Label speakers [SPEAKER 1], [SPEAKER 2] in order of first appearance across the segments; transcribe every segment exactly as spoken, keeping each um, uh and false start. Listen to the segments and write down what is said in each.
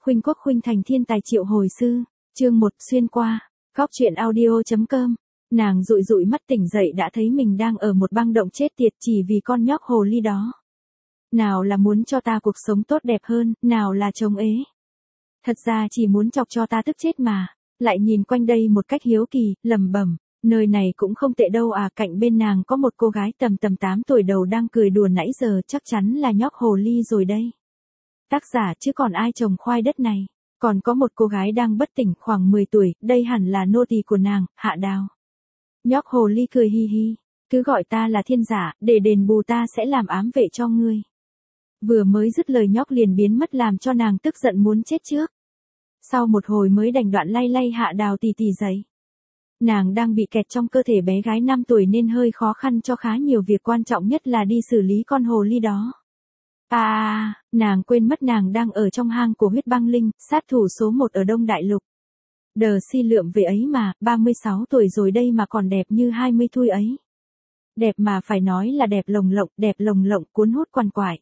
[SPEAKER 1] Khuynh Quốc khuynh thành thiên tài triệu hồi sư, chương một xuyên qua, góc truyện audio.com. Nàng dụi dụi mắt tỉnh dậy đã thấy mình đang ở một băng động chết tiệt chỉ vì con nhóc hồ ly đó. Nào là muốn cho ta cuộc sống tốt đẹp hơn, nào là chống ế. Thật ra chỉ muốn chọc cho ta tức chết mà, lại nhìn quanh đây một cách hiếu kỳ, lẩm bẩm, nơi này cũng không tệ đâu à, cạnh bên nàng có một cô gái tầm tầm tám tuổi đầu đang cười đùa nãy giờ, chắc chắn là nhóc hồ ly rồi đây. Tác giả chứ còn ai trồng khoai đất này, còn có một cô gái đang bất tỉnh khoảng mười tuổi, đây hẳn là nô tỳ của nàng, Hạ Đào. Nhóc hồ ly cười hi hi, cứ gọi ta là thiên giả, để đền bù ta sẽ làm ám vệ cho ngươi. Vừa mới dứt lời nhóc liền biến mất làm cho nàng tức giận muốn chết trước. Sau một hồi mới đành đoạn lay lay Hạ Đào tì tì dậy. Nàng đang bị kẹt trong cơ thể bé gái năm tuổi nên hơi khó khăn cho khá nhiều việc, quan trọng nhất là đi xử lý con hồ ly đó. À, nàng quên mất nàng đang ở trong hang của huyết băng linh, sát thủ số một ở Đông Đại Lục. Đờ si lượm về ấy mà, ba mươi sáu tuổi rồi đây mà còn đẹp như hai mươi thôi ấy. Đẹp mà phải nói là đẹp lồng lộng, đẹp lồng lộng cuốn hút quằn quại.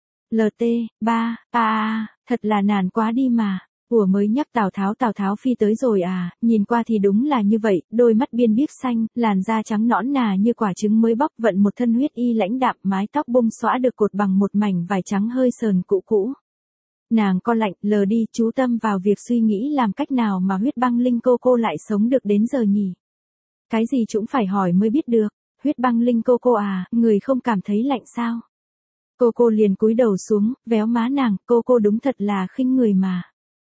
[SPEAKER 1] lờ tê, ba, à, thật là nản quá đi mà. Ủa mới nhắc Tào Tháo Tào Tháo phi tới rồi à, nhìn qua thì đúng là như vậy, đôi mắt biên biếc xanh, làn da trắng nõn nà như quả trứng mới bóc, vận một thân huyết y lãnh đạm, mái tóc bông xõa được cột bằng một mảnh vải trắng hơi sờn cũ cũ. Nàng co lạnh, lờ đi, chú tâm vào việc suy nghĩ làm cách nào mà huyết băng linh cô cô lại sống được đến giờ nhỉ. Cái gì cũng phải hỏi mới biết được, huyết băng linh cô cô à, người không cảm thấy lạnh sao? Cô cô liền cúi đầu xuống, véo má nàng, cô cô đúng thật là khinh người mà.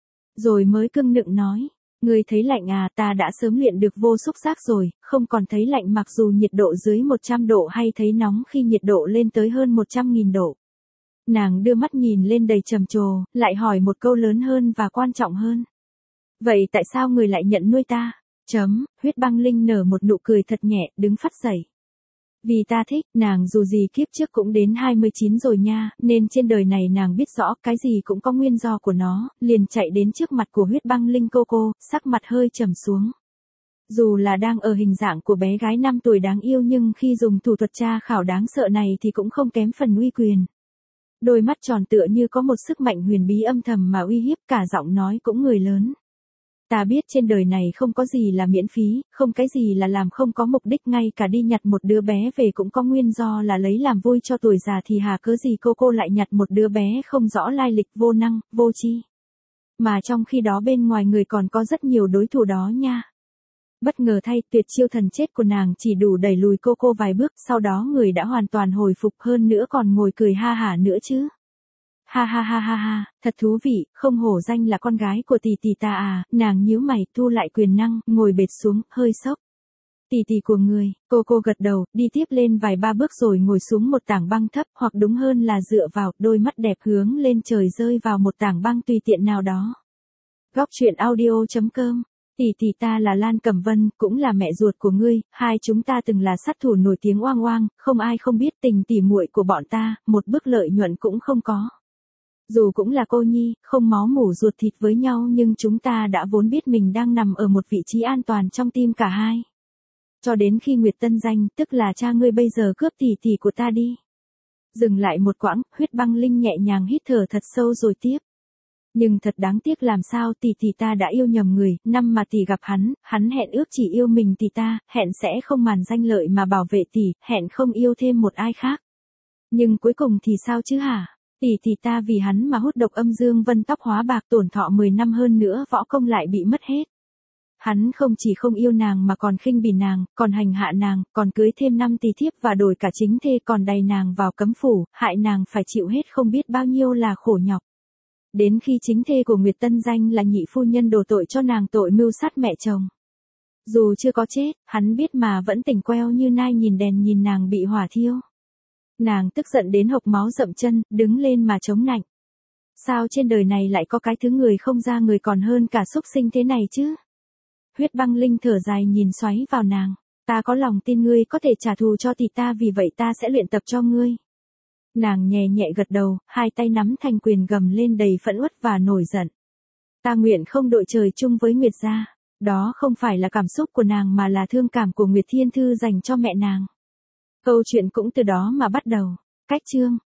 [SPEAKER 1] Rồi mới cưng nựng nói, ngươi thấy lạnh à, ta đã sớm luyện được vô xúc giác rồi, không còn thấy lạnh mặc dù nhiệt độ dưới một trăm độ hay thấy nóng khi nhiệt độ lên tới hơn một trăm nghìn độ. Nàng đưa mắt nhìn lên đầy trầm trồ, lại hỏi một câu lớn hơn và quan trọng hơn. Vậy tại sao người lại nhận nuôi ta? Chấm, huyết băng linh nở một nụ cười thật nhẹ, đứng phắt dậy. Vì ta thích, nàng dù gì kiếp trước cũng đến hai mươi chín rồi nha, nên trên đời này nàng biết rõ cái gì cũng có nguyên do của nó, liền chạy đến trước mặt của huyết băng linh cô cô, sắc mặt hơi trầm xuống. Dù là đang ở hình dạng của bé gái năm tuổi đáng yêu nhưng khi dùng thủ thuật tra khảo đáng sợ này thì cũng không kém phần uy quyền. Đôi mắt tròn tựa như có một sức mạnh huyền bí âm thầm mà uy hiếp, cả giọng nói cũng người lớn. Ta biết trên đời này không có gì là miễn phí, không cái gì là làm không có mục đích, ngay cả đi nhặt một đứa bé về cũng có nguyên do là lấy làm vui cho tuổi già thì hà cớ gì cô cô lại nhặt một đứa bé không rõ lai lịch, vô năng, vô tri. Mà trong khi đó bên ngoài người còn có rất nhiều đối thủ đó nha. Bất ngờ thay, tuyệt chiêu thần chết của nàng chỉ đủ đẩy lùi cô cô vài bước, sau đó người đã hoàn toàn hồi phục, hơn nữa còn ngồi cười ha hả nữa chứ. Ha ha ha ha ha, thật thú vị, không hổ danh là con gái của tỷ tỷ ta à, nàng nhíu mày, thu lại quyền năng, ngồi bệt xuống, hơi sốc. Tỷ tỷ của người, cô cô gật đầu, đi tiếp lên vài ba bước rồi ngồi xuống một tảng băng thấp, hoặc đúng hơn là dựa vào, đôi mắt đẹp hướng lên trời rơi vào một tảng băng tùy tiện nào đó. Góc truyện audio.com. Tỷ tỷ ta là Lan Cẩm Vân, cũng là mẹ ruột của ngươi, hai chúng ta từng là sát thủ nổi tiếng oang oang, không ai không biết tình tỉ muội của bọn ta, một bước lợi nhuận cũng không có. Dù cũng là cô nhi, không máu mủ ruột thịt với nhau nhưng chúng ta đã vốn biết mình đang nằm ở một vị trí an toàn trong tim cả hai. Cho đến khi Nguyệt Tân Danh, tức là cha ngươi bây giờ cướp tỷ tỷ của ta đi. Dừng lại một quãng, huyết băng linh nhẹ nhàng hít thở thật sâu rồi tiếp. Nhưng thật đáng tiếc làm sao tỷ tỷ ta đã yêu nhầm người, năm mà tỷ gặp hắn, hắn hẹn ước chỉ yêu mình tỷ ta, hẹn sẽ không màn danh lợi mà bảo vệ tỷ, hẹn không yêu thêm một ai khác. Nhưng cuối cùng thì sao chứ hả? Tỷ tỷ ta vì hắn mà hút độc âm dương vân tóc hóa bạc, tổn thọ mười năm, hơn nữa võ công lại bị mất hết. Hắn không chỉ không yêu nàng mà còn khinh bỉ nàng, còn hành hạ nàng, còn cưới thêm năm tỳ thiếp và đổi cả chính thê, còn đày nàng vào cấm phủ, hại nàng phải chịu hết không biết bao nhiêu là khổ nhọc. Đến khi chính thê của Nguyệt Tân Danh là nhị phu nhân đổ tội cho nàng tội mưu sát mẹ chồng. Dù chưa có chết, hắn biết mà vẫn tỉnh queo như nai nhìn đèn nhìn nàng bị hỏa thiêu. Nàng tức giận đến hộc máu dậm chân, đứng lên mà chống nạnh. Sao trên đời này lại có cái thứ người không ra người còn hơn cả súc sinh thế này chứ? Huyết băng linh thở dài nhìn xoáy vào nàng. Ta có lòng tin ngươi có thể trả thù cho tỷ ta, vì vậy ta sẽ luyện tập cho ngươi. Nàng nhẹ nhẹ gật đầu, hai tay nắm thành quyền gầm lên đầy phẫn uất và nổi giận. Ta nguyện không đội trời chung với Nguyệt gia. Đó không phải là cảm xúc của nàng mà là thương cảm của Nguyệt Thiên Thư dành cho mẹ nàng. Câu chuyện cũng từ đó mà bắt đầu. Cách chương.